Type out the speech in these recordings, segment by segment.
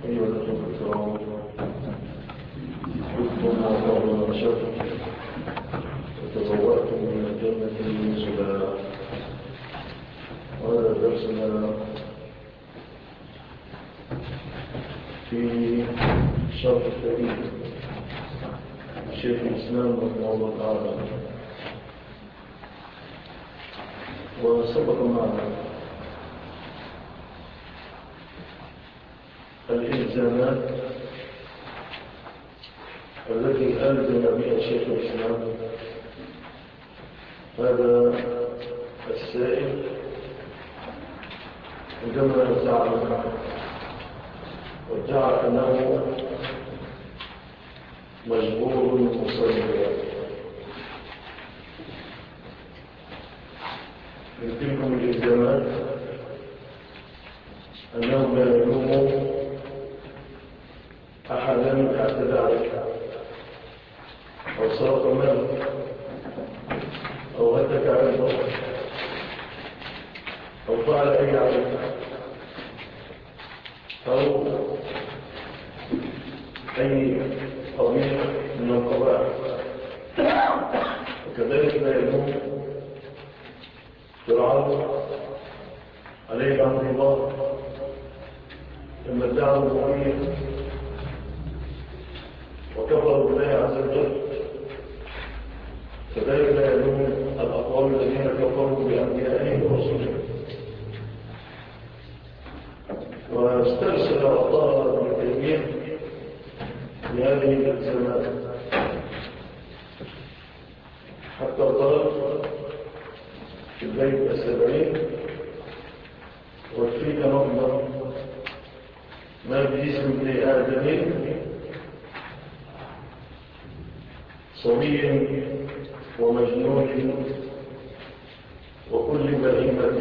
أيها الأخوة الكرام، ربما قبل الشر وتبوأتم من الجنة نزلا. وهذا درسنا في شرح التاريخ شيخ الإسلام رحمه الله تعالى. وسبق معنا الإلزامات التي ألزم بها شيخ الإسلام هذا السائل عندما زعم وادعى أنه مجبور مصليا. من تلكم الإلزامات أنه لا يلوم أحدا اعتدى عليك أو سرق مالك أو هتك عرضك أو فعل أي عمل أو أي قضية من القضايا. وكذلك لا يلوم فرعون عليه لعنة الله لما ادعى الربوبية وكفروا بالله عز وجل. كذلك لا يلوم الأقوام الذين كفروا بأنبيائهم ورسلهم. واسترسل وطار ابن تيمية بهذه الالتزامات حتى قال في البيت 70: وفيك نظر ما بجسم ابن آدم صبي ومجنون وكل بهيمة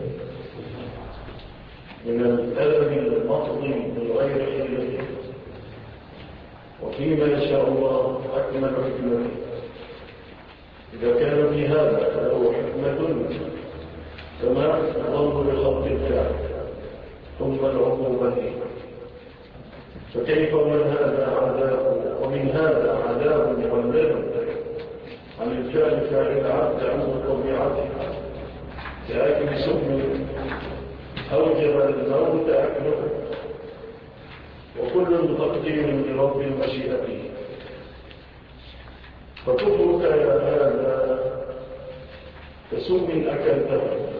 من الألم المقضي من غير حيلة، وفيما يشاء الله أكمل حكمته. إذا كان في هذا فله حكمة كما ظن بخلق الفعل ثم العقوبة، فكيف من هذا عذاب ومن هذا عذاب يولد عن الفعل فعل العبد عند طبيعته كأكل سم أوجب الموت أكله، وكل تقدير لرب مشيئته. فكفرك يا هذا كسم أكلته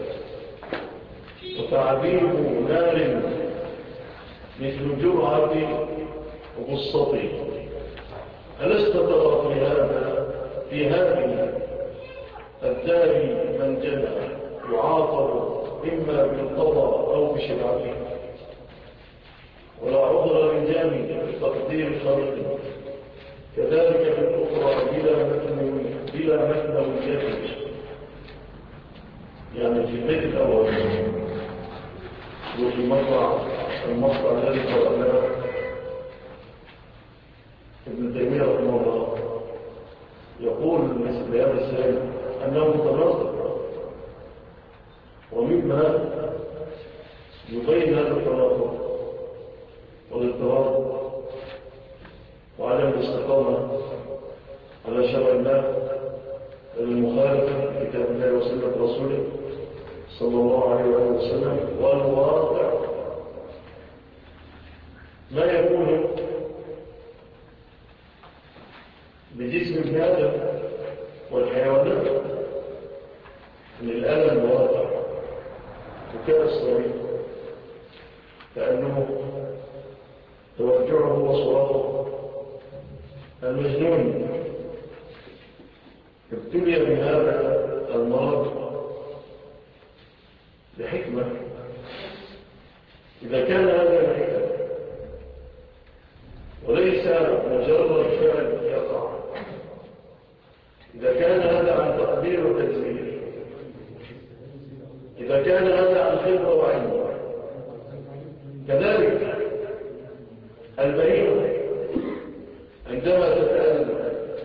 وتعذيب نار مثل جرعة غصته. ألست ترى في هذه الدار من جنى يعاقب إما بالقضاء أو بشرعته، ولا عذر للجاني بتقدير خلقه. كذلك في الأخرى بلا مثنوية، يعني في البيت الأول وفي المقطع الذي قرأناه ابن تيمية رحمه الله يقول مثل هذا السائل أنه متناقض، ومما يبين هذا التناقض والاضطراب وعدم الاستقامة على شرع الله المخالفة لكتاب الله وسنة رسوله صلى الله عليه وسلم والواقع ما يكون بجسم ابن آدم والحيوانات من الألم الواقع وكالصغير، كأنه توجعه وصراخه. المجنون ابتلي بهذا المرض بحكمة. إذا كان هذا الحكمة وليس مجرد فعل يقع، إذا كان هذا عن تقدير وتدبير، إذا كان هذا عن خبرة وعلم، كذلك البهيمة عندما تتألم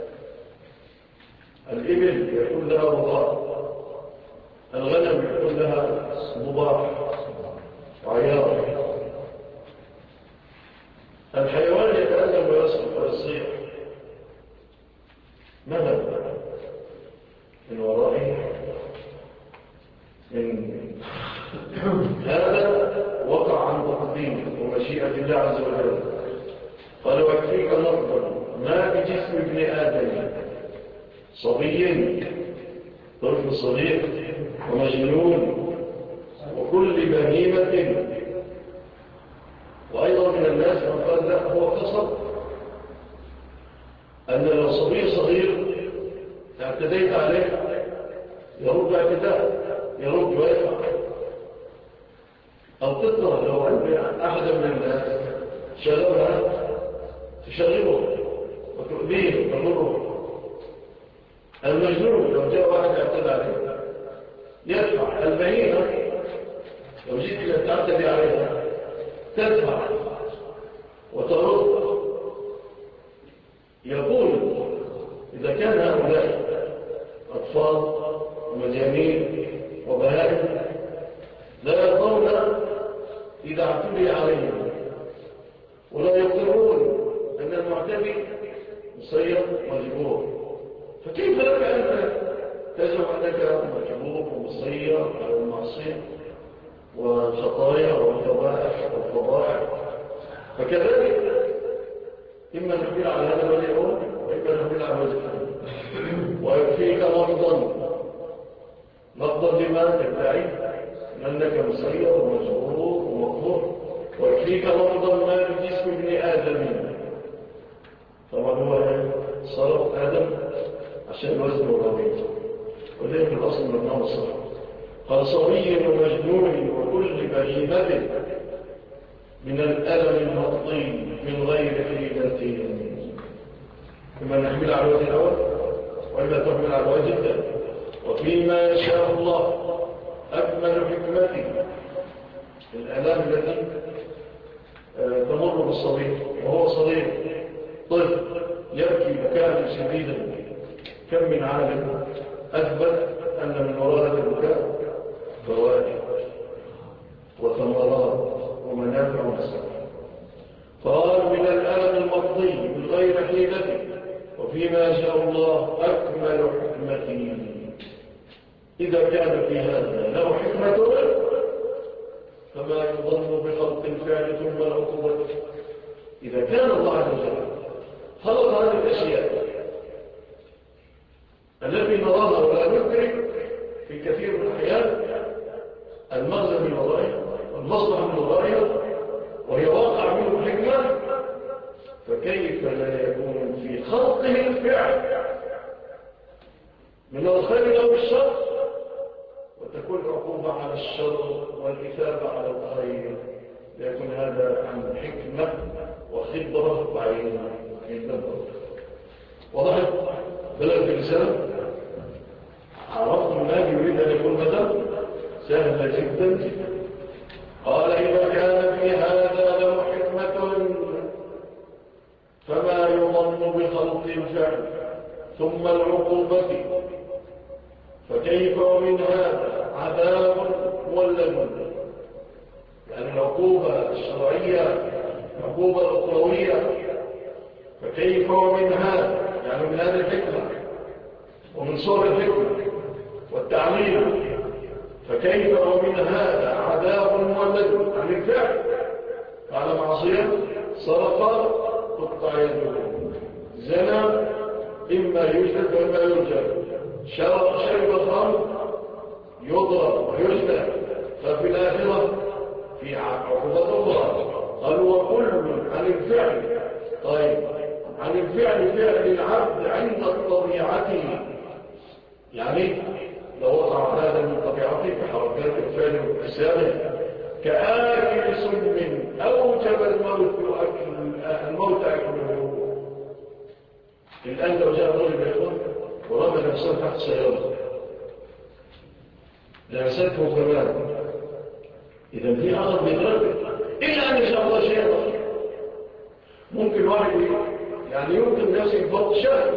الإبل يكون لها رضاء، الغنم يكون لها ضباع وعيار، الحيوان يتألم ويصرخ ويصيح ماذا من ورائه من هذا وقع عن تقديم ومشيئة الله عز وجل. قال ويكفيك لفظا ما بجسم ابن آدم صبي طفل صغير ومجنون وكل بهيمة. وأيضا من الناس من قال لا هو قصد أن لو صبي صغير اعتديت عليه يرد اعتداء يرد ويفعل. أو تطلع لو أن أحدا من الناس شغبها تشغبه وتؤذيه وتضره. المجنون لو جاء واحد اعتدى عليه يدفع. البهيمة لو جئت تعتدي عليها تدفع وترد. يقول إذا كان هؤلاء أطفال ومجانين وبهائم لا يرضون إذا اعتدي عليهم ولا يقرون أن المعتدي مسير مجبور. فكيف لك أن تجمع أنك مجبور ومسير على المعصية والخطايا والفضائح؟ فكذلك إما نحمل على هذا الوجه الأول وإما نحمل على الوجه الثاني. ويكفيك لفظا لما تدعي أنك مسير ومجبور ومقهور. ويكفيك لفظا ما بجسم ابن آدم. طبعا هو صرف آدم عشان الوزن والرميز وذلك في الأصل من النوم الصرف. قال صبي ومجنون وكل بهيمة من الألم المقضي من غير حيلة. إما نحمل على الوجه الأول وإما تحمل على الوجه الثاني. وفيما يشاء الله أكمل حكمته الآلام التي تمر بالصغير وهو صغير طفل يبكي بكاء شديدا. كم من عالم أثبت أن من وراء هذا البكاء فوائد وثمرات ومنافع ومصالح. قال من الألم المقضي من غير حيلة. وفيما يشاء الله أكمل حكمته. إذا كان في هذا له حكمة فما يظن بخلق الفعل ثم العقوبة. إذا كان الله عز وجل خلق هذه الأشياء التي نراها ولا ندرك في كثير من الأحيان المغزى من ورائها والمصلحة من ورائها وهي واقع منه حكمة، فكيف لا يكون في خلقه الفعل من الخير أو الشر وتكون عقوبة على الشر والإثابة على الخير؟ ليكون هذا عن حكمة وخبرة وعين جدا. وضحت بلد الإنسان عرفت ما يريد أن يكون مثلا سهل جدا. قال إذا كان في هذا له حكمة فما يظن بخلق الفعل ثم العقوبة فكيف ومن هذا عذاب مولد. يعني العقوبة الشرعية العقوبة الأخروية فكيف ومن هذا يعني من هذه الحكمة ومن صور الحكمة والتعليم. فكيف ومن هذا عذاب مولد عن الفعل على معصية سرق قطع يده زنا إما يجلد وإما يرجم شرب الخمر يضرب ويجلد. ففي الآخرة في عقوبة أخرى. قالوا وكل عن الفعل. طيب عن الفعل فعل العبد عند طبيعته، يعني لو وقع هذا من طبيعته بحركات الفعل واكتسابه كآكل سم أوجب الموت أكله. الآن لو جاء الرجل يقول ورمى نفسه تحت سيارة لأسته كمان إذا في عرض بيتربي إلا أن يشاء الله شيئا. ممكن واحد يعني يمكن نفسه بوقت شهر.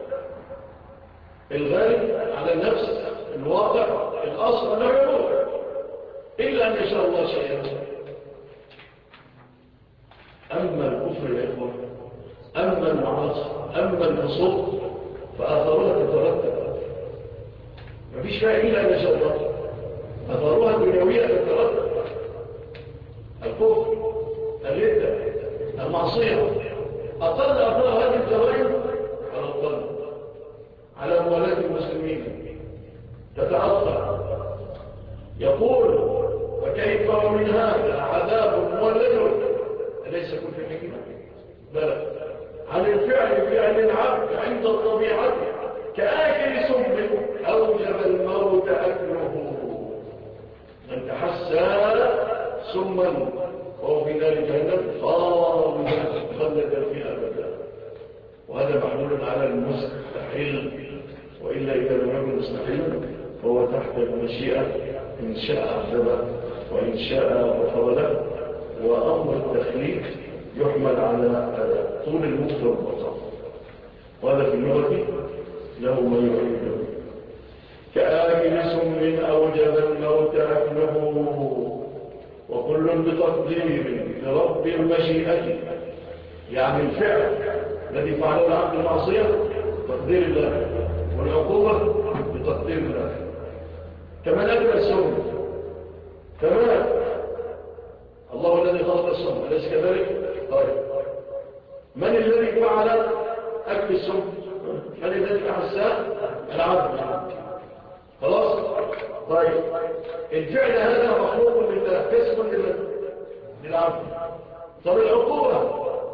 الغالب على النفس الواقع الأصل أنه يموت إلا أن يشاء الله شيئا. أما الكفر الكفر يا إخوة أما المعاصي أما الفسوق فأثرها تترتب مفيش فيها إلا ما شاء الله أثرها الدنيوية تترتب الكفر الردة المعصية أقل أثار هذه الجرائم على القلب على موالاة المسلمين تتأثر يقول وكيف ومن هذا عذاب مولد أليس كل حكمة بل عن فعل العبد عند الطبيعة كآكل سم أوجب الموت أكله من تحسى سما وهو في نار جهنم خلدا فيها أبدا وهذا محمول على المستحيل وإلا إذا لم يكن مستحيلا فهو تحت المشيئة إن شاء عذبه وإن شاء غفر له وأمر التخليق يحمل على طول المخ والبطن وهذا في اللغة له ما يعيده كآكل سم أوجب الموت أكله وكل بتقدير لرب المشيئة يعني الفعل الذي فعله العبد المعصية تقدير الله والعقوبة بتقدير الله كما أكل السم كما الله الذي خلق السم أليس كذلك؟ طيب من الذي فعل أكل السم؟ من الذي أحساه؟ العبد خلاص؟ طيب الفعل هذا مخلوق لله كسب للعبد طب العقوبة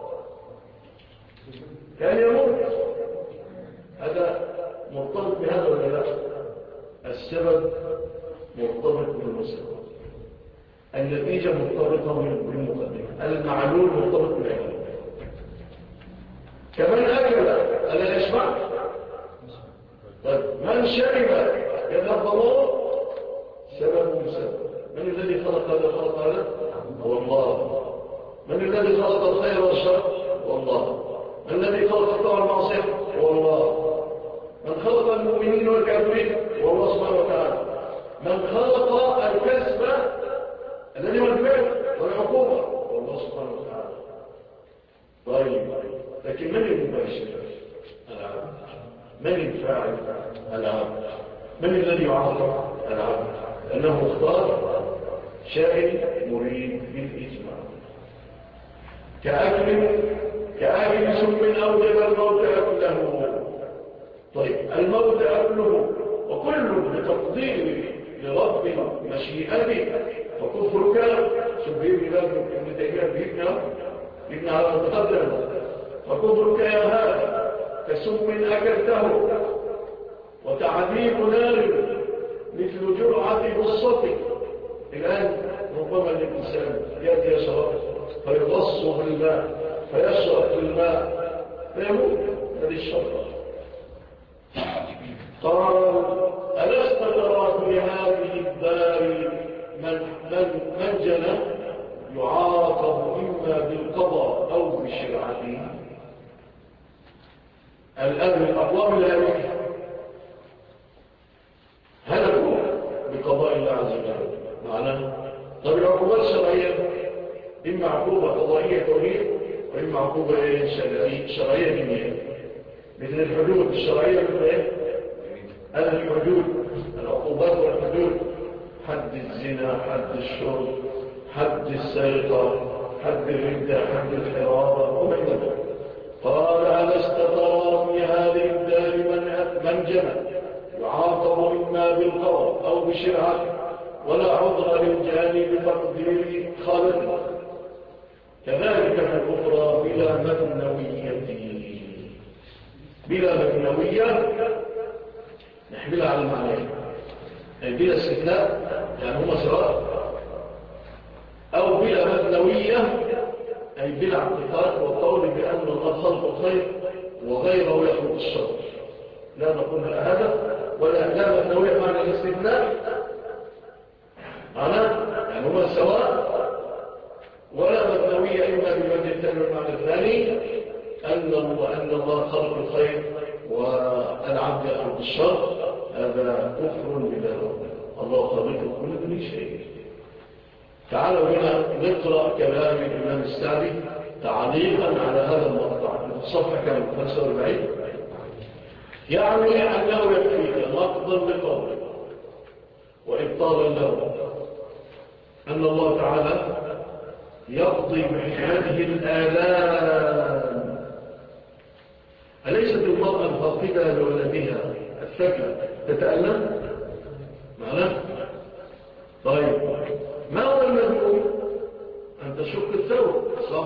كان يموت هذا مرتبط بهذا ولا لا؟ السبب مرتبط بالمسبب النتيجة مرتبطة بالمقدمة المعلول مرتبط بالعلم كمان أكل ألا يشبع طيب من شرب يتفضل سبب مسبب من الذي خلق هذا هو الله من الذي خلق الخير والشر هو الله من الذي خلق الطاعة والمعصية هو الله من خلق المؤمنين والكافرين هو الله سبحانه وتعالى من خلق الكسب الذي هو الفعل والعقوبة هو الله سبحانه وتعالى طيب لكن من المباشر العبد من الفاعل العبد من الذي يعاقب العبد لأنه اختار شائن مريد بالإجماع كأكل سم أوجب الموت أكله طيب الموت أكله وكل بتقدير لرب مشيئته وكفرك سبيل بذلك ابن تيمية ابن على المتقدم فكفرك يا هذا كسم أكلته وتعذيب نار مثل جرعة بصتك الآن ربما الإنسان يأتي يشرب فيغص بالماء فيشرب بالماء فيموت هذه الشرطة قال ألست ترى في هذه الدار من جنى يعاقب إما بالقضاء أو بشرعته الآن الأقوام الآلية هلكوا بقضاء الله عز وجل معناه طب العقوبات الشرعية إما عقوبة قضائية كونية وإما عقوبة شرعية دينية مثل الحدود الشرعية مثل إيه؟ الحدود العقوبات والحدود حد الزنا حد الشرب حد السرقة حد الردة حد الحرابة وما إلى ذلك قال ألست ترى في هذه الدار من جنى يعاقب إما بالقضاء أو بشرعه ولا عذر للجاني بتقدير خالقه كذلك في الأخرى بلا مبنوية نحملها على المعنى يعني بلا استثناء يعني هما سواء أو بلا مبنوية أي بلا اعتقاد وقول بأن الله خلق الخير وغيره يخلق الشر لا نقول هذا ولا لا مبنوية معنى الاستثناء يعني هما سواء ولا مبنوية إما بالوجه الثاني والمعنى الثاني أن الله خلق الخير والعبد يخلق الشر هذا كفر بالله الله خلق كل شيء تعالوا هنا نقرأ كلام الإمام السعدي تعليقا على هذا المقطع في الصفحة كم 45 يعني أنه يكفيك نقضا لقوله وإبطالا له أن الله تعالى يقضي بحكمته الآلام. أليست المرأة الفاقدة لولدها الثكلى تتألم؟ معناه؟ طيب ما هو المذموم؟ أن تشق الثوب، صح؟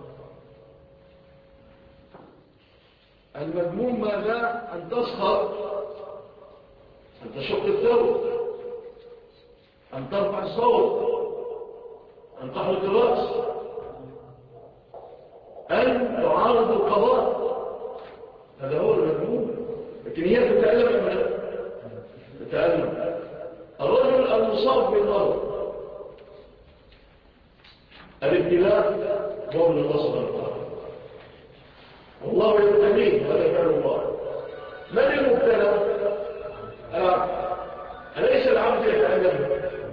المذموم ماذا؟ أن تسخر، أن تشق الثوب، أن ترفع الصوت، أن تحلق الرأس، أن تعارض القضاء. هذا هو المذموم. لكن هي تتألم من تتألم. الرجل المصاب بالمرض الابتلاء هو من الله سبحانه وتعالى، والله يبتليه، هذا فعل الله. من المبتلى؟ العبد. أليس العبد يتألم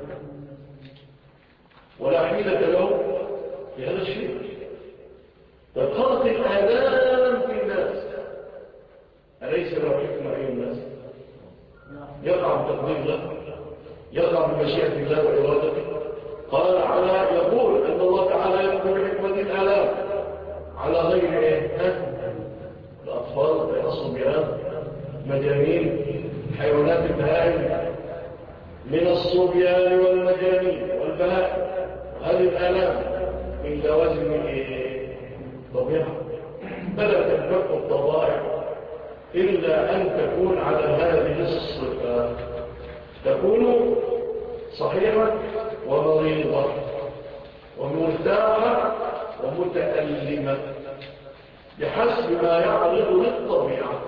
ولا حيلة له في هذا الشيء؟ فخلق الآلام في الناس أليس له حكمة أيها الناس؟ يقع بتقدير الله، يقع بمشيئة الله وإرادته. قال على يقول أن الله تعالى يقوم بحكمة الآلام على غير إيه؟ الأطفال، الصبيان، مجانين، حيوانات البهائم، من الصبيان والمجانين والبهائم. هذه الآلام من لوازم الطبيعة، فلا تنفك الطبائع إلا أن تكون على هذه الصفات، تكون صحيحة ومريضة ومرتاحة ومتألمة بحسب ما يعرض للطبيعة.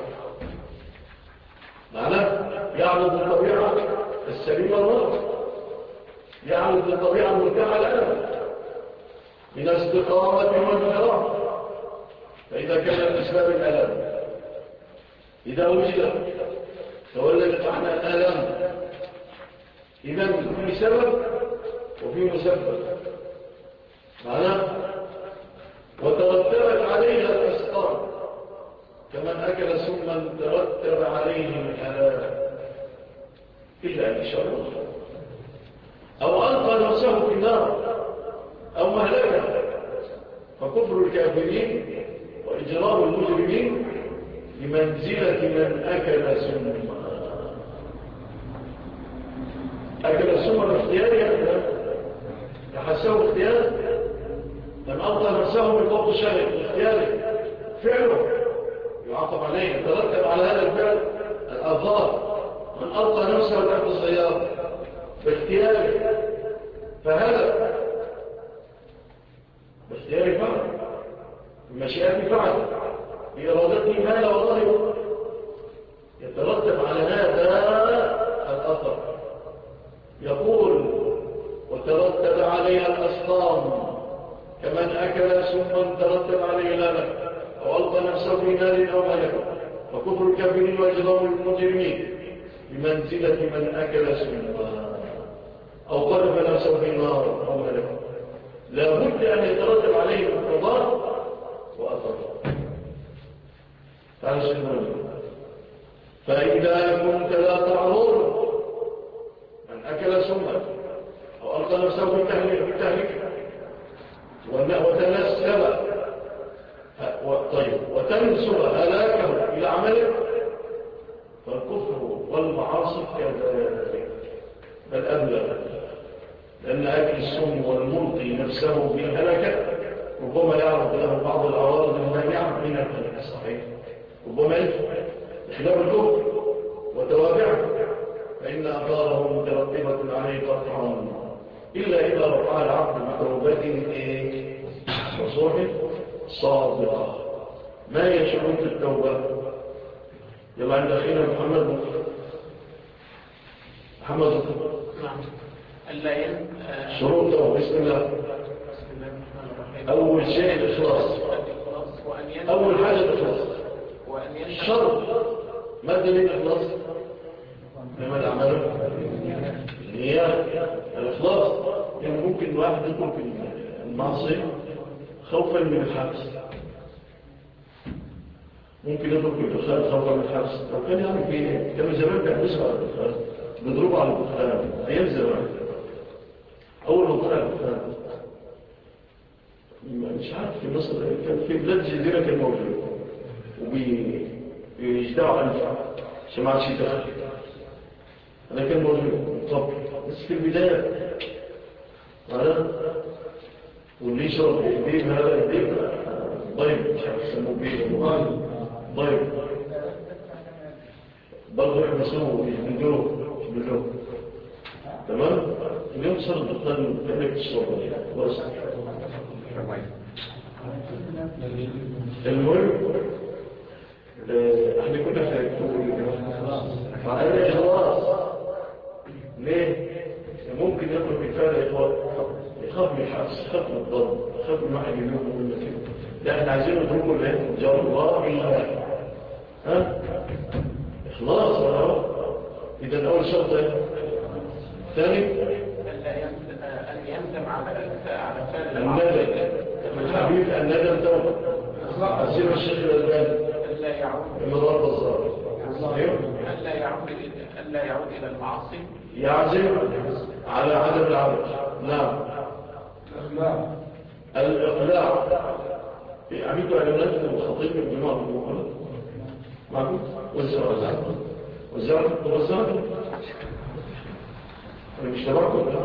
معناه يعرض الطبيعة السليمة المرض، يعرض للطبيعة المرتاحة الألم من استقامة والانحراف. فإذا كان الأسباب الألم إذا وجدت تولدت عنها الآلام، إذا في سبب وفي مسبب. معناه وترتبت عليها الأسقام كمن أكل سما ترتب عليه الآلام إلا أن شاء الله، أو ألقى نفسه في النار أو مهلكه. فكفر الكافرين وإجرام المجرمين بمنزلة من أكل سما. أكل السم اختياري، يحسه اختياري. من ألقى نفسه من فوق الشهر اختياري، فعله يعاقب عليه، يترتب على هذا الفعل الآثار. من ألقى نفسه تحت السيارة باختياري فهذا باختياري فعل، بمشيئته فعل، بإرادته مال والله يترتب على هذا الأثر. يقول وترتب عليها الأسقام كمن أكل سما ترتب عليه الهلك أو ألقى نفسه في نار أو ملك. فكفر الكافرين وإجرام المجرمين بمنزلة من أكل سما أو قذف نفسه في النار أو ملك. لا بد أن يترتب عليه مقتضى وأثر. تعالى سبحانه. فإذا كنت لا تعرض من أكل سما أو ألقى نفسه في التهلكة وتنسب وتنسب هلاكه إلى عمله، فالكفر والمعاصي كذلك بل أبلغ، لأن أكل السم والملقي نفسه بالهلكة ربما يعرض له بعض العوارض المانعة من الهلكة الصحيح، ربما خلاف الكفر وتوابعه، فإن أثاره مترتبة عليه قطعا إلا إذا رفع العبد بتوبة وصوح صادقة. ما هي شروط التوبة؟ يلا عند أخينا محمد شروط التوبة. بسم الله. أول شيء الإخلاص، أول حاجة الإخلاص. الشرط ما دليل الإخلاص؟ لما الأعمال النية الإخلاص. يعني ممكن واحد يكون في المعصية خوفا من الحبس، ممكن يضرب الدخان خوفا من الحبس. لو كان يعمل فيه كانوا زمان بيحبسوا على الدخان، بيضربوا على الدخان أيام زمان. أول ما طلع الدخان مش عارف في مصر كان في بلاد جزيرة كان موجود وبيجدعوا أنفع عشان ما عادش يدخل. هذا كان موجود طب بس في البداية واللي يشرب الديب هذا الديب ضيب، مش عارف يسموه بيه ضيب برضه يحبسوه ويجبدوه تمام. اليوم صار الدخان كأنك تشربه بس. المهم احنا كنا في خلاص ليه ممكن يترك الفعل يخاف من الحبس، يخاف من الضرب، يخاف من واحد يلومه من كده. لا احنا عايزين نتركه ليه جار الله بالله. اخلاص اهو. اذا اول شرط ثاني ان يندم على فعل الندم. الحبيب الندم توبه. عايزين الشيخ الألباني الا يعود المضاد الظاهر الا يعود الى المعاصي، يعزم على عدم العمل. نعم الإقلاع. عميدوا إعلانات الخطيب الجماعة بالمقالة معكم وزعت أنا مش تبعكم لا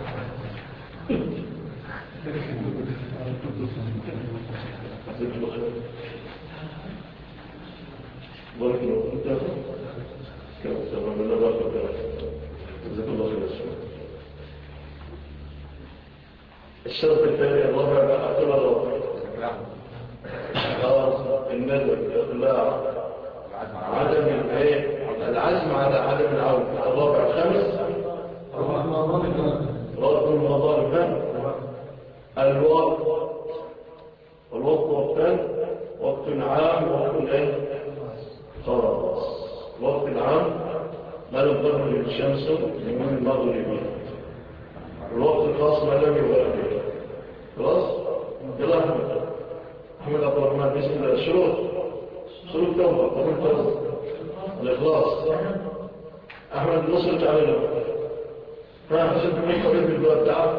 زيت الخير بارك الله فيك كما استمر لنا بارك الله جزاك الله خير. الشرط الثاني الرابع بقى كل الرابع الندم الإقلاع عدم العزم على عدم العودة. الرابع الخامس رد المظالم. الوقت وقتان، وقت عام ووقت خلاص. الوقت العام ما لم تغرب الشمس من المغرب، الوقت الخاص ما لم يغرب. خلاص يلا أحمد عبد الرحمن بسم الله. شروط توبة قبل توبة الإخلاص. أحمد نصرت علينا عشان تكون قريب البلد تعال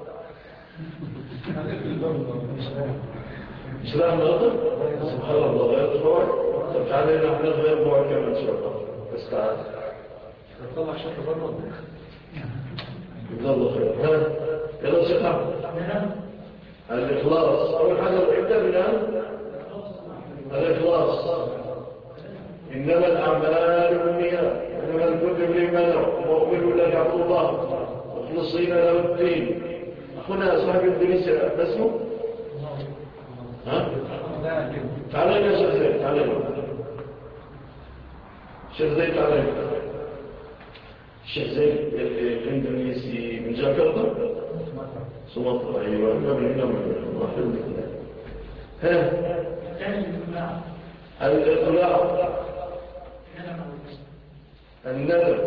سلاح النظر سبحان الله غير الفوائد. طب تعالينا احنا غير الفوائد كمان إن شاء الله. بس تعال نطلع شكل برمض جزا الله خير. يلا شيخ أحمد الإخلاص أول حاجة ابدأ بالآن. الإخلاص إنما الأعمال بالنيات إنما الكل بالإيمان ومؤمن لا يعبد الله مخلصين له الدين. أخونا صاحب الدنيا اسمه تعالى يا شيخ زيد. تعالى شيخ زيد. تعالى الشيخ زيد الإندونيسي من جاكرتا سمطرة. أيوة من الإقلاع الندم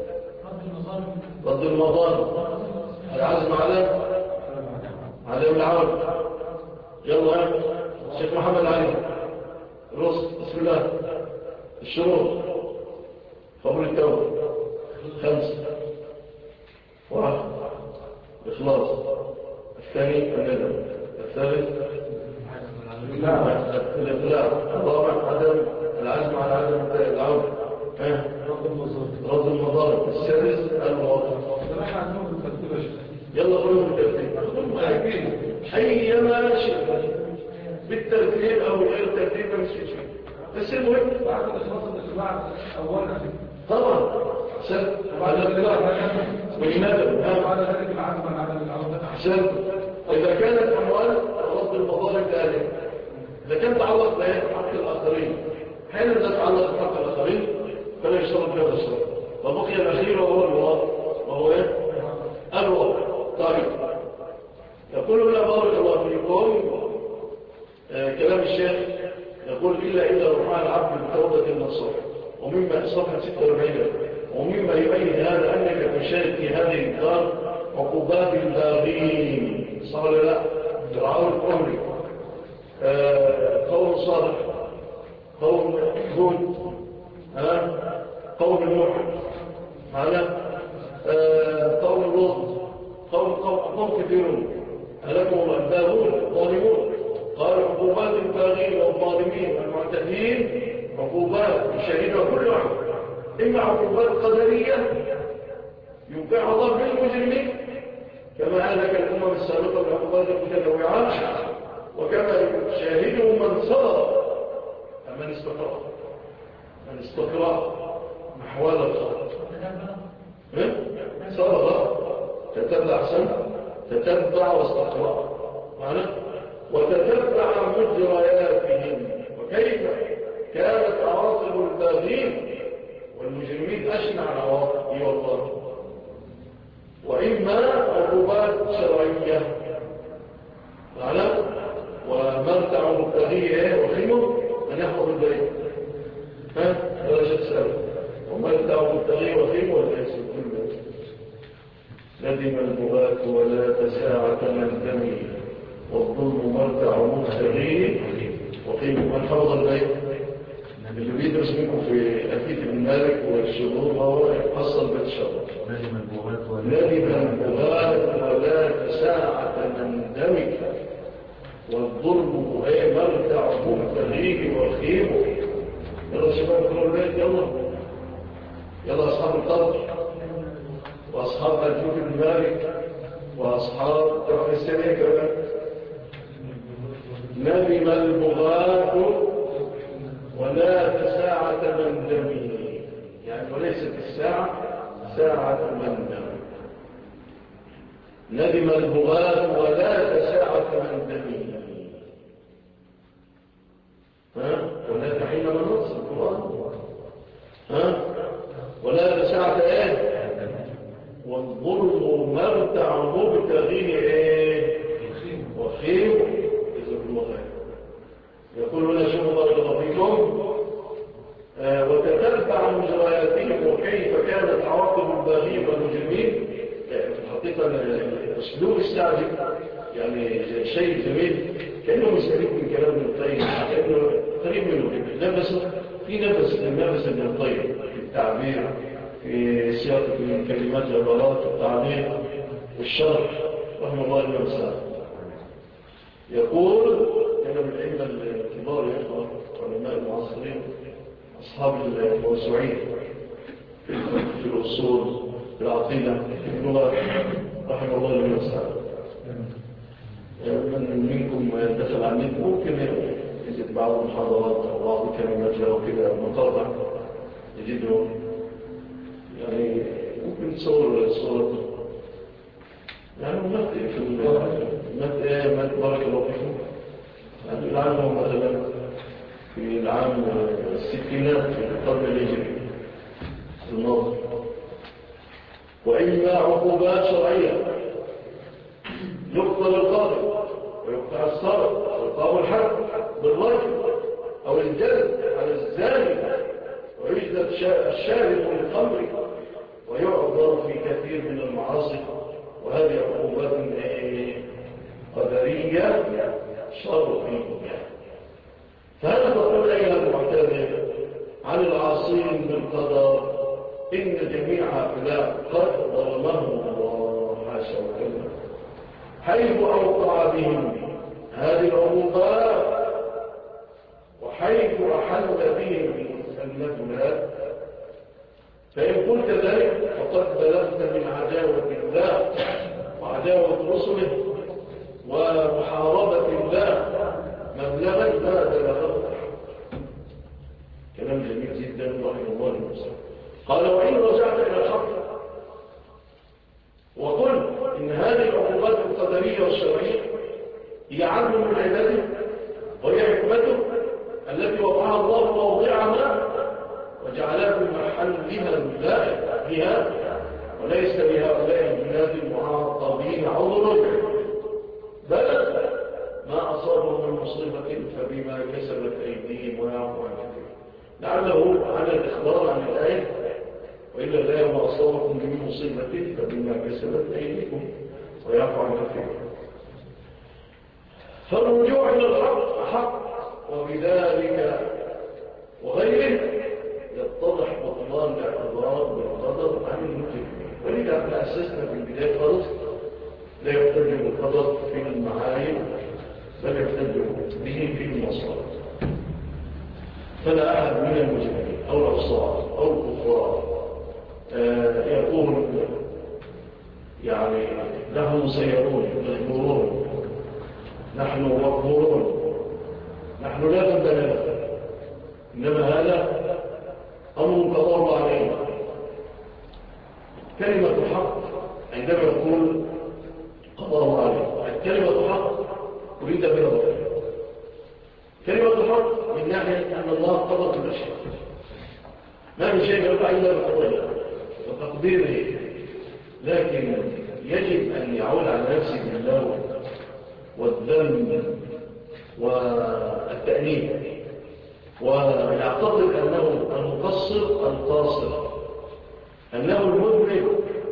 رد المظالم العزم على عدم العودة. يلا الشيخ محمد علي الرسل بسم الله. الشروط قبول التوبة 5. 1 إخلاص. الثاني الندم. الثالث الإقلاع. الرابع عدم العزم على عدم العودة رد المظالم. السادس الوقت. يلا قلوب بالترتيب أيما شيء بالترتيب أو غير ترتيب مش شيء بس المهم طبعا سلم بعد إذا كانت أموال رد المظالم ذلك. إذا كان تعلق بحق الآخرين حين إذا تعلق بحق الآخرين فلا يشترط هذا الشرط. وبقي الأخير وهو الوقت وهو الوقت. طيب يقول لنا بارك الله فيكم كلام الشيخ يقول إلا إذا رفع العبد بتوبة النصوح. ومما صفحة 46 ومما يؤيد هذا أنك تشارك في هذه الدار عقوبات الباغين صح ولا لا؟ دعاء الأمر المعتدين عقوبات يشاهدها كل واحد، إما عقوبات قدرية يوقعها الله بالمجرمين كما أهلك الأمم السابقة بعقوبات متنوعات، وكما يشاهده من صبر من استقرأ أحوال الخلق صبر تتبع سنة تتبع واستقرأ معنى وتتبع مجرياتهم وكيف كانت عواقب الباغين والمجرمين أشنع العواقب اي والله. وإما عقوبات شرعية معنى ومرتع مبتغيه وخيمه من يحفظ البيت ولا شك سأل ومرتع مبتغيه وخيمه ولا يسر كل بيت ندم البغاة ولا تساعة من دمي والظلم مرتع مبتغيه وخيمه من حفظ البيت. اللي بيدرس منكم في أكيد ابن مالك والشغور هو يحصل بيت الشرع. ندم البغاة ولا تساعة من دمك والظلم مرتع مبتغيه وخيمه. يلا شباب كلوا البيت يلا أصحاب القبر وأصحاب أجوب بن مالك وأصحاب دفع السنة كمان. ندم البغاة ولا تساعة من دمه يعني وليست الساعة ساعة من دمه. ندم البغاة ولا تساعة من دمه ولا تحين من نص القرآن ولا تساعة والظلم مرتع مبتغيه وخيم جزاكم الله خير. يقول لنا شوفوا بارك الله فيكم وتتبع مجرياتهم وكيف كانت عواقب الباغين والمجرمين. حقيقة اسلوب السعدي يعني شيء جميل كأنه مستفيد من كلام ابن القيم كأنه قريب منه في نفس ابن القيم في التعبير في سياق من كلمات العبارات والتعبير والشرح رحمه الله الإمام يقول كان من الأئمة الكبار يقرأ علماء المعاصرين أصحاب الموسوعين في الأصول في العقيدة في اللغة رحمه الله الإمام من منكم دخل عن النت ممكن يجد بعض المحاضرات أو بعض الكلمات له كده مقاطع يجده يعني ممكن صورة يعني ممثل في المثل بارك الله فيكم يعني العام مثلا في العام الستينات في القرن الهجري الماضي. وإما عقوبات شرعية يقتل القاضي ويقطع الصارف ويقام الحد بالرجل أو الجلد على الزاني ويجلد الشارب للخمر ويعذر في كثير من المعاصي. وهذه عقوبات قدرية شرعية. فهل تقول أيها المعتذر عن العاصين بالقدر إن جميع هؤلاء قد ظلمهم الله حاشا وكلا حيث أوقع بهم هذه العقوبات وحيث أحل بهم المثلات؟ فإن قلت ذلك فقد بلغت من عداوة الله وعداوة رسله ومحاربة الله مبلغا ما بلغت. كلام جميل جدا رحمه الله المسلم. قال وإن رجعت إلى الحق وقلت إن هذه العقوبات القدرية والشرعية هي عدل من عباده وهي حكمته التي وضعها الله موضعها وجعلها في محلها اللائق بها وليس لهؤلاء البلاد المعاقبين عذر بل ما أصابهم من مصيبة فبما كسبت أيديهم ويعفو عن كثير. لعله على الإخبار عن الآية وإلا لا ما أصابكم من مصيبة فبما كسبت أيديكم ويعفو عن كثير. فالرجوع إلى الحق حق وبذلك وغيره يتضح بطلان الاعتذار بالقدر عن المجرمين. ولذا احنا أسسنا في البداية خالص لا يحتج بالقدر في المعايب بل يحتج به في المصائب. فلا أحد من المجرمين أو العصاة أو الكفار يقول يعني نحن مسيرون مجبورون، نحن مقبورون، نحن لا ذنب لنا، إنما هذا أمر قضى الله علينا. كلمة حق عندما يقول قضى الله علينا، كلمة حق أريد بها ضرر. كلمة حق من ناحية أن الله قضى كل شيء، ما من شيء يقع إلا بقضائه وتقديره، لكن يجب أن يعود على نفسه باللوم والذنب والتأنيب، ويعتقد أنه المقصر القاصر، أنه المذنب،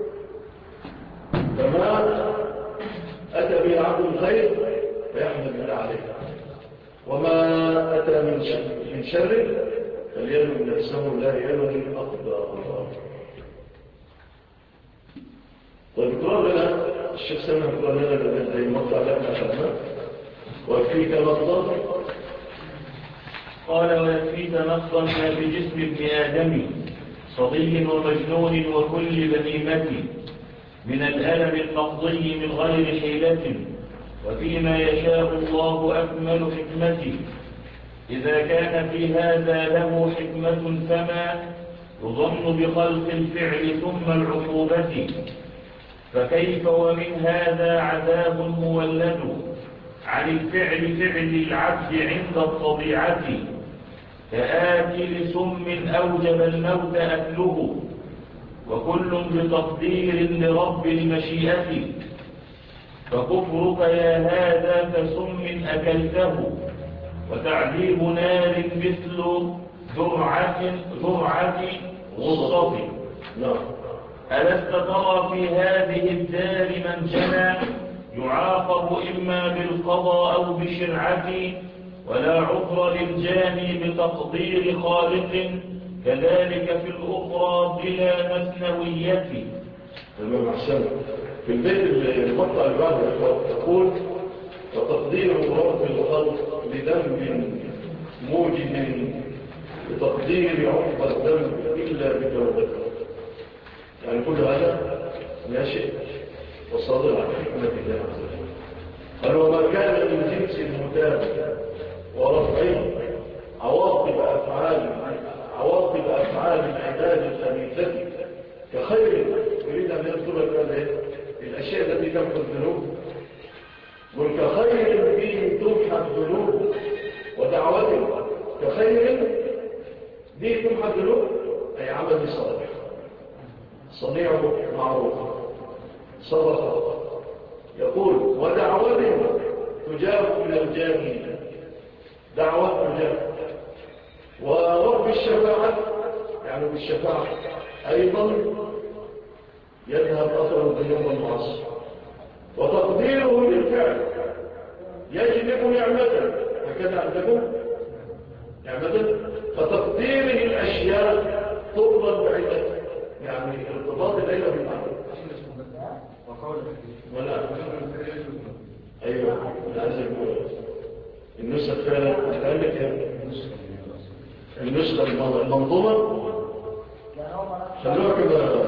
فما أتى به عبد الخير فيحمد الله عليه، وما أتى من شر فليلوم نفسه لا يلوم أقدار. طيب قرأ لنا الشيخ سامح قرأ لنا زي المقطع اللي احنا أخذناه. ويكفيك نقضا، قال ويكفيك نقضا ما بجسم ابن آدم صبي ومجنون وكل بهيمة من الألم المقضي من غير حيلة، وفيما يشاء الله أكمل حكمته. إذا كان في هذا له حكمة فما يظن بخلق الفعل ثم العقوبة، فكيف ومن هذا عذاب مولد عن الفعل فعل العبد عند الطبيعة، كآكل سم أوجب الموت أكله، وكل بتقدير لرب المشيئة. فكفرك يا هذا كسم أكلته، وتعذيب نار مثل ذرعة غصة. ألست ترى في هذه الدار من جنى يعاقب إما بالقضاء أو بشرعة، ولا عذر للجاني بتقدير خالق، كذلك في الأخرى بلا مثنوية. تمام أحسن. في البيت المقطع اللي بعده تقول وتقدير رب الخلق لذنب موجب بتقدير عقب الذنب إلا بتوبته. يعني كل هذا ناشئ وصادر عن حكمة الله عز وجل. قال وما كان من جنس المتابع ورفعه عواقب أفعال العباد الخبيثة كخير، يريد أن يذكر لك الأشياء التي تمحى الذنوب، وكخير به تمحى الذنوب، ودعوته كخير به تمحى الذنوب أي عمل صالح صنيعه معروف صدقه. يقول ودعوته تجاب من الجاني، دعوة تجاب. ورب الشفاعة يعني بالشفاعة أيضا يذهب أثر الذنوب والمعاصي. وتقديره للفعل يجلب نعمة، هكذا عندكم نعمة، فتقديره الأشياء تفضل بعيدة، يعني ارتباط الليلة بالمعنى. ولا أيوة لازم النسخة فعلا أتعلق النسخة المنظومة خلوها كده،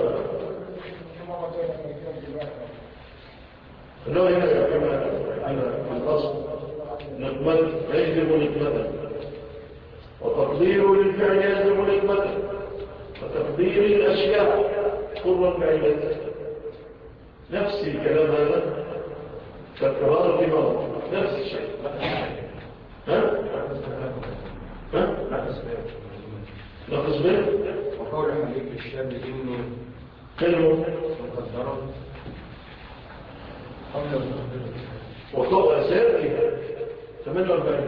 خلوها هنا كما أنا في الأصل نقمة يجلب نقمة، وتقدير للفعل يجلب نقمة، وتقدير الأشياء قرا بعيدة. نفس الكلام هذا تكرار في موضوع نفس الشيء. نقص به وقول حديث الشاب إني كلمة مقدرة وقوة سيرتي 48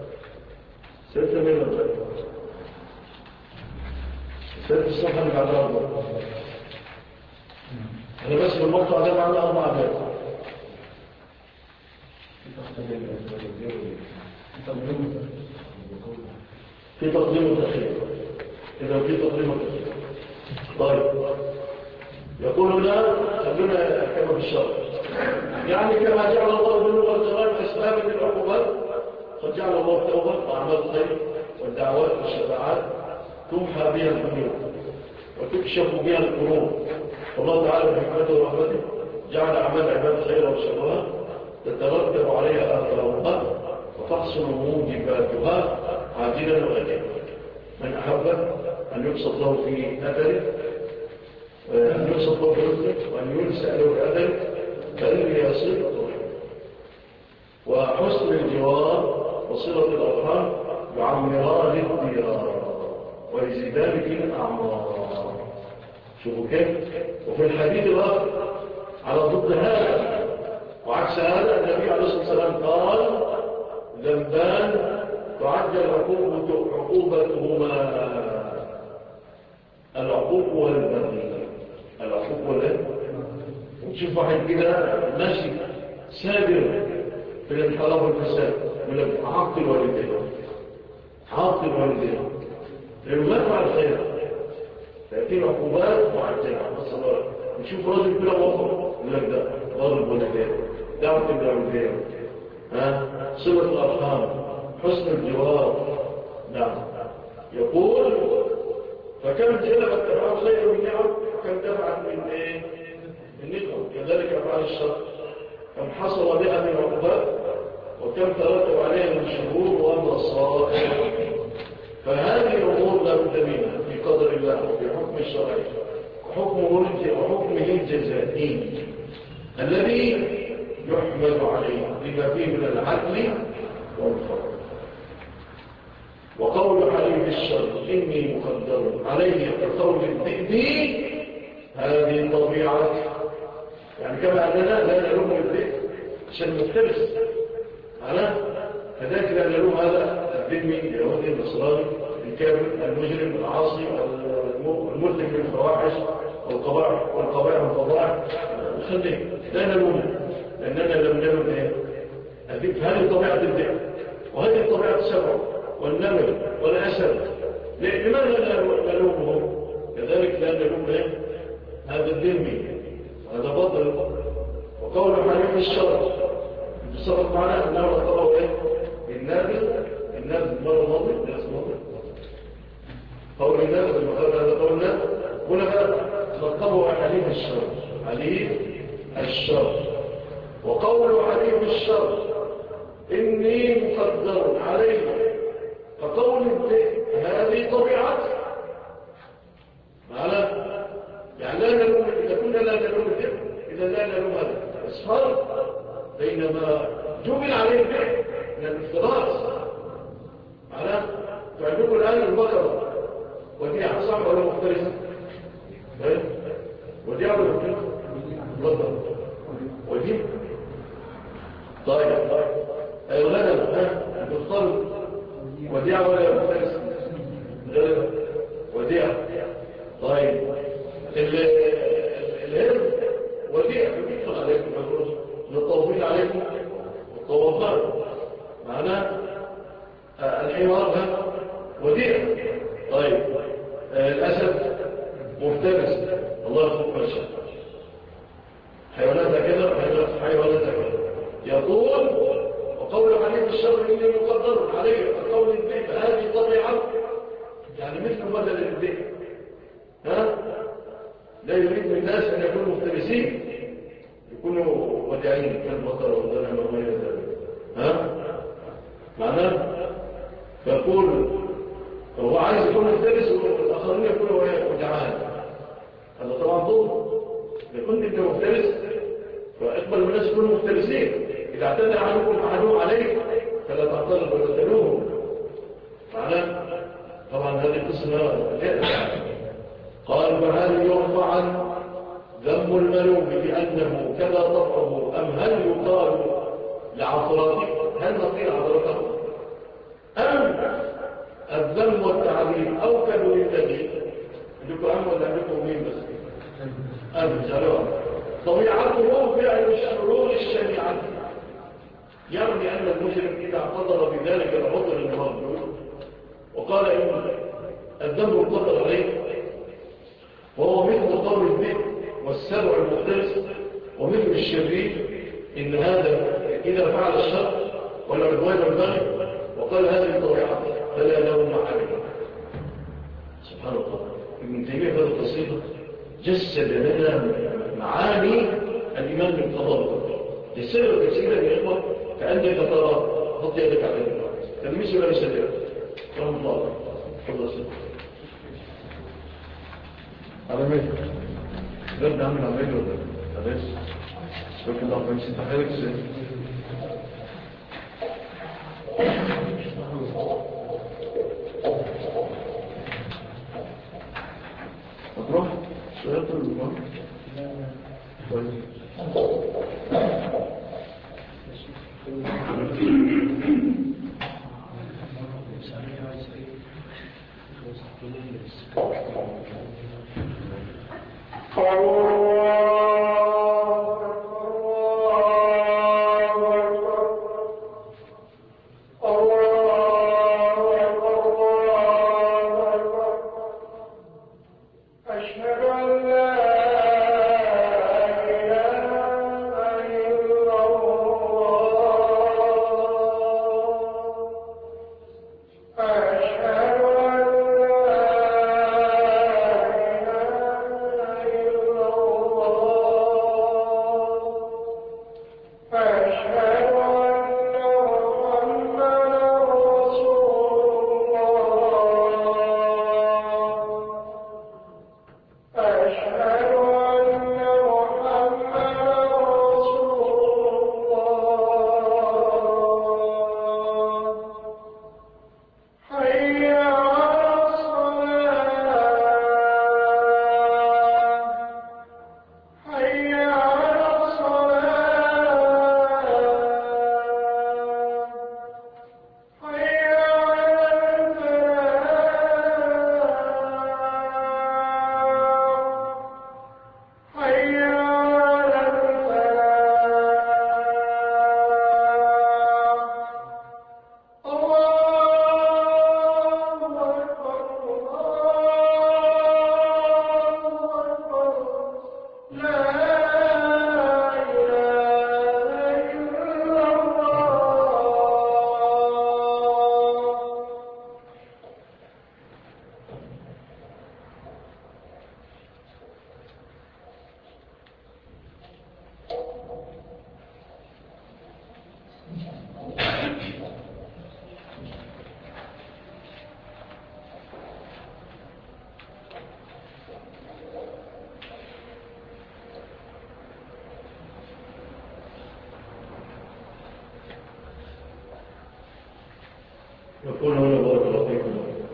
سيرت الصفحة اللي بعدها أربعة. أنا بس بالمقطع ده معنا 4 بيت. في تقديم وتأخير. إذا في تقديم وتأخير. طيب يقول لنا خلونا كما في الشرع، يعني كما جعل الله ذنوب الجرائم أسبابا للعقوبات، قد جعل الله التوبة وأعمال الخير والدعوات والشفاعات تمحى بها الذنوب وتكشف بها القلوب. والله تعالى بحكمته ورحمته جعل أعمال العباد خيرا وشرها تترتب عليها آثارها وتحصل موجباتها عاجلا وآجلا. من أحب أن يبسط له في أثره وأن يبسط له في رزقه وأن ينسى له في أثره فليصل وحسن الجوار وصلة الأرحام يعمران الديار ويزيدان في الأعمار. شوفوا كيف. وفي الحديث الآخر على ضد هذا وعكس هذا النبي عليه الصلاة والسلام قال ذنبان تعجل عقوبتهما العقوق والبغي. العقوق والبغي وتشوف واحد كده ماشي سابر في الانحراف والفساد يقول لك عاقل والديه عاقل والديه لأنه ما فعل خير فيأتي عقوبات معجلة. نشوف راجل كده وفر يقول لك ده ضرب والديه دعوة الوالدين صلة الأرحام حسن الجوار. نعم. يقول فكم جلبت أفعال خير من نعم وكم دفعت من النقم. كذلك أفعال الشر كم حصل بها من عقوبات وكم ترتب عليها من شرور ومصائب. فهذه الأمور لا بد منها في قدر الله وفي حكم الشرع وحكمه الجزائي الذي يحمد عليه لما فيه من العدل والفضل. وقول حليم الشر إني مقدر عليه كقول الذئب هذه طبيعة. يعني كما أننا لا نلوم الذئب عشان مختلف كذلك لا نلوم هذا الذئب اليهودي النصراني الكافر المجرم العاصي المرتكب بالفواحش والقبائح والفضائح خليه لا نلوم لأننا لم نلوم الذئب. هذه طبيعة الذئب وهذه طبيعة السبع والنمر والأسد. لماذا لا نلومهم؟ كذلك لا نلوم هذا الذئب هذا بطل. وقول حليم الشر بصفة معناه أنه نطبعه النازل مرة ماضي قول النازل المقابل هذا قول النازل هنا بقى نطبعه حليم الشر حليم الشر. وقول حليم الشر إني مقدر عليه فقول الذئب هذه طبيعته يعني لا نلوم إذا كنا لا نلوم الذئب إذا لا نلوم هذا بس فرق بينما جبل عليه الذئب من الافتراس تعجبوا الآن البقرة ودي صعب ولا مفترسة ودي ولا مفترسة البقرة ودي طيب الغنم بتختار وديعة ولا مفترسة غنم وديعة. طيب الهرم وديعة بيدخل عليكم للطوفين عليكم والطوافات معناه الحوار وديعة. طيب الأسد مفترس الله يخلق الشيء حيواناتها كده حيواناتها كده. يقول وقول حديث الشر إني مقدر عليه قول الذئب هذه طبيعة يعني مثل بدل الذئب لا يريد من الناس أن يكونوا مفترسين يكونوا وديعين كالبقرة والغنم وما إلى ذلك معناه فيقول هو عايز يكون مفترس والآخرين يكونوا وديعان. هذا طبعا ضد. إذا كنت أنت مفترس فأقبل الناس يكونوا مفترسين. إذا اعتدى أحدهم عليك فلا تعترض ولا تلومه معناه. طبعا هذه قسمة قال فهل يرفع عن ذنب الملوم بأنه كذا طبعه أم هل يقال لعثراته هل نقيل عثرته أم الذنب والتعذيب أوكد للذي عندكم أم ولا عندكم مين بس أم جلوه طبيعته فعل الشرور الشنيعة. يعني أن المجرم إذا اعتذر بذلك العذر المردود وقال إن الذنب القدر عليه وهو مثل قول الذئب والسبع المختلف ومثل الشرير إن هذا إذا فعل الشر والعدوان والبغي وقال هذه طبيعته فلا لوم عليه. سبحان الله، ابن تيمية هذا القصيدة جسد لنا معاني الإيمان بالقضاء والقدر. جسد كثيرا يا إخوة كأنك ترى. حط يدك على يدك تلميذ ولا يسجل رحمه الله. تفضل سيدي على ميت غير نعمل عمل ولا خلاص شكرا الله بمشي تحيلك سيدي. أتروح شوية المهم يقول هنا بارك الله فيكم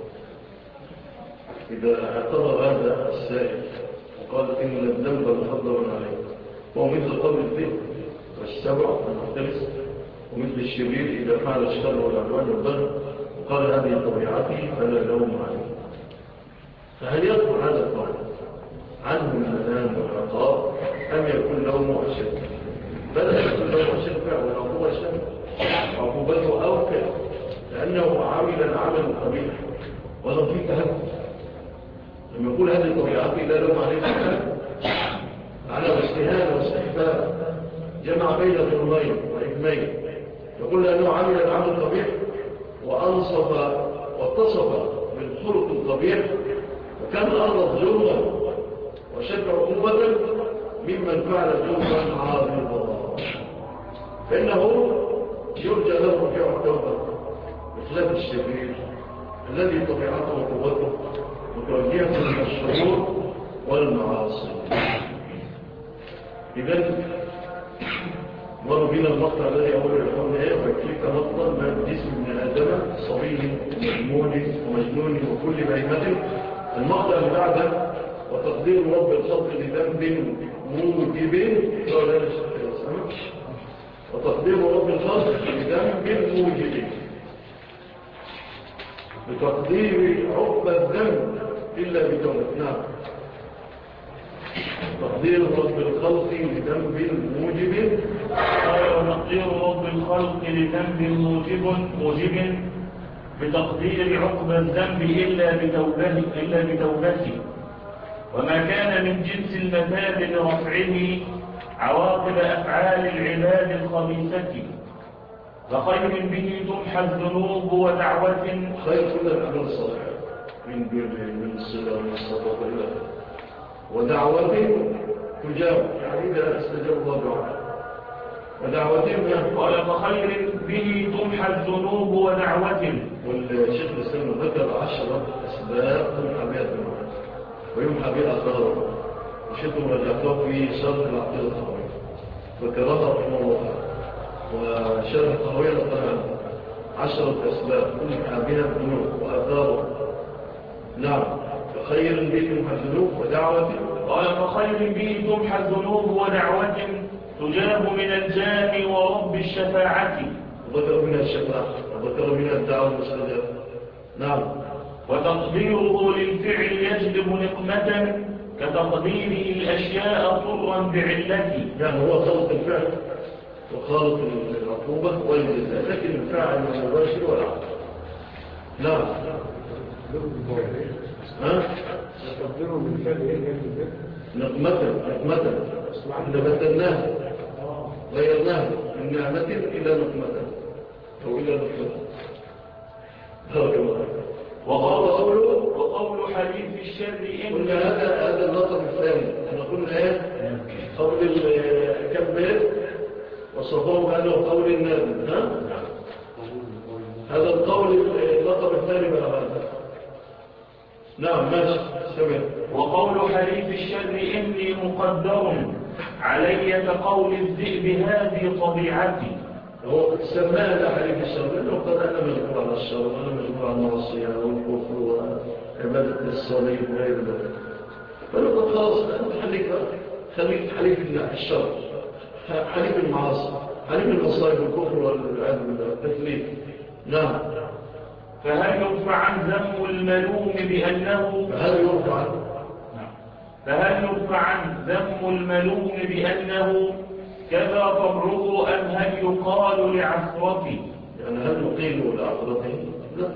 إذا اعتبر هذا السائل وقال إن الذنب محضر عليه وهو مثل قبل الذئب والسبع المختلس ومثل الشرير إذا فعل الشر والعدوان والبغي وقال هذه طبيعتي فلا لوم عليه. فهل يدخل هذا القول عنه المنام والعقاب أم يكون لومه أشد؟ بل يكون لومه أشد والعقوبة أشد، عقوبته أوكل لأنه عامل العمل قبيح ولو فيه تهكم. لما يقول هذه طبيعتي لا لوم عليه على اجتهاد واستحباب جمع بين ظلمين وإثمين. يقول لأنه عمل العمل قبيح وأنصف واتصف بالخلق القبيح وكان أرض ظلما وشد عقوبة ممن فعل ظلما عارضا، فإنه يرجى له رجوع التوبة بخلاف الشرير الذي طبيعته وقوته متوجهة من الشرور والمعاصي. إذن مر بنا المقطع الذي أقول لكم فكيف مقطع ما جسم من آدم صبي ومجنون وكل بهيمة. المقطع اللي بعده وتقدير رب الخلق لذنب موجب وتقدير رب الخلق لذنب موجب بتقدير عقب الذنب إلا بتوبة. نعم، تقدير رب الخلق لذنب موجب. وتقدير رب الخلق لذنب موجب بتقدير عقب الذنب إلا بتوبته وما كان من جنس المثال لرفعه عواقب أفعال العباد الخبيثة فخير به تمحى الذنوب ودعوة. خير كل الأعمال الصالحة من بر من صلة من صدقة الله ودعوة تجاب، يعني إذا استجاب الله دعاء ودعوة. قال فخير به تمحى الذنوب ودعوة. والشيخ الإسلام ذكر 10 أسباب تمحى بها الذنوب ويمحى بها الضرر، وشيخهم رجعته في شرح العقيدة الطحاوية ذكرها رحمه الله، وشرح الطحاوية نقل عنها 10 أسباب تمحى بها الذنوب وأثاره. نعم. فخير به تمحى الذنوب ودعوة. قال فخير به تمحى الذنوب ودعوة تجاب من الجان ورب الشفاعة. وذكر منها الشفاعة وذكر منها الدعوة المستجابة. نعم. وتقديره للفعل يجلب نقمة كتقديره الأشياء طرا بعلته. يعني هو خلق الفعل وخالق العقوبة والجزاء، لكن الفاعل المباشر والعقل. نعم. تقديره بالفعل ايه؟ نقمة احنا بدلناها غيرناها من نعمة إلى نقمة أو إلى نقمة. وقول حديث الشر قلنا هذا اللقب الثاني. احنا قلنا ايه؟ قول الكبير وصفوه بأنه قول النابل. هذا القول اللقب الثاني بقى هذا. نعم ماشي سمع. وقول حديث الشر إني مقدر علي كقول الذئب هذه طبيعتي. هو سماها حديث الشر لأنه قال أنا مجبور على الشر وأنا مجبور على المعصية والكفر وعبادة الصليب وغير ذلك. فنقول خلاص خليك حليف الشر، حليف المعاصي، حليف المصائب والكفر والتثليث. نعم. فهل يرفع عن ذم الملوم بأنه كذا طبعه أم هل يقال لعثرته؟ يعني هل نقيل لعثرته؟ لا.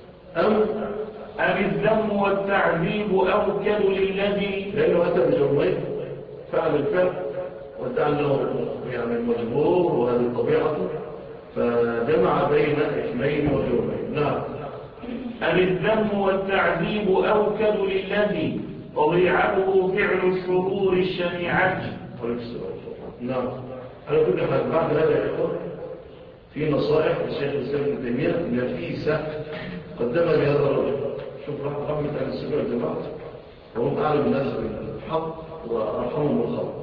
أم الذم والتعذيب أوكل للذي لأنه أتى بجرمين، فعل الفعل وادعى أنه يعني مجبور وهذه طبيعته، فجمع بين اثنين وجرمين. نعم. أم الذم والتعذيب أوكل للذي طبيعته فعل الشرور الشنيعة. نعم. على كل حال بعد هذا يا إخوة في نصائح للشيخ الإسلام ابن تيمية نفيسة قدمها لهذا الرجل. شوف رحمة أهل السنة والجماعة وهم أعلم الناس بالحق وأرحمهم بالخلق،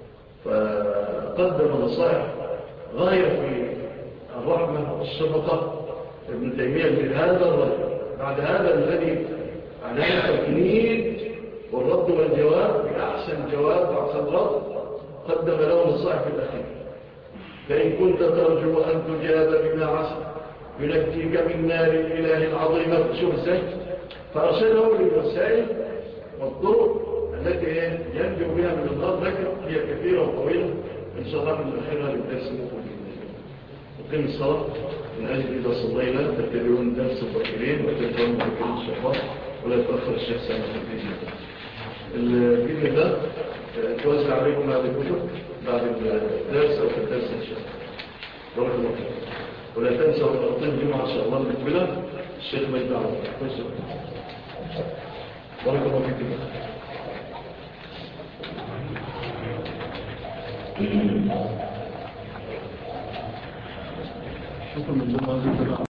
فقدم نصائح غاية في الرحمة والشفقة ابن تيمية لهذا الرجل بعد هذا الذي عليه التقليد والرد والجواب بأحسن جواب وأحسن رد. قدم له نصائح في الأخير. فإن كنت ترجو أن تجاب بما عسى ينجيك من نار الإله العظيمة. شوف ازاي فأرشده للوسائل والطرق التي ينجو بها من النار، لكن هي كثيرة وطويلة. إن شاء الله من الأخيرها للدرس المقبل. نقيم الصلاة من أجل إذا صلينا تتبعون درس البكرين وتتبعون بكرين الشيطان ولا يتأخر الشيخ سامة الفيزياء. بإذن الله توزع عليكم هذه الكتب بعد الدرس أو في الدرس إن شاء الله. بارك الله فيكم. ولا تنسوا نقطين الجمعة إن شاء الله المقبلة الشيخ مجد عوض. بارك الله فيكم. شكرا لله.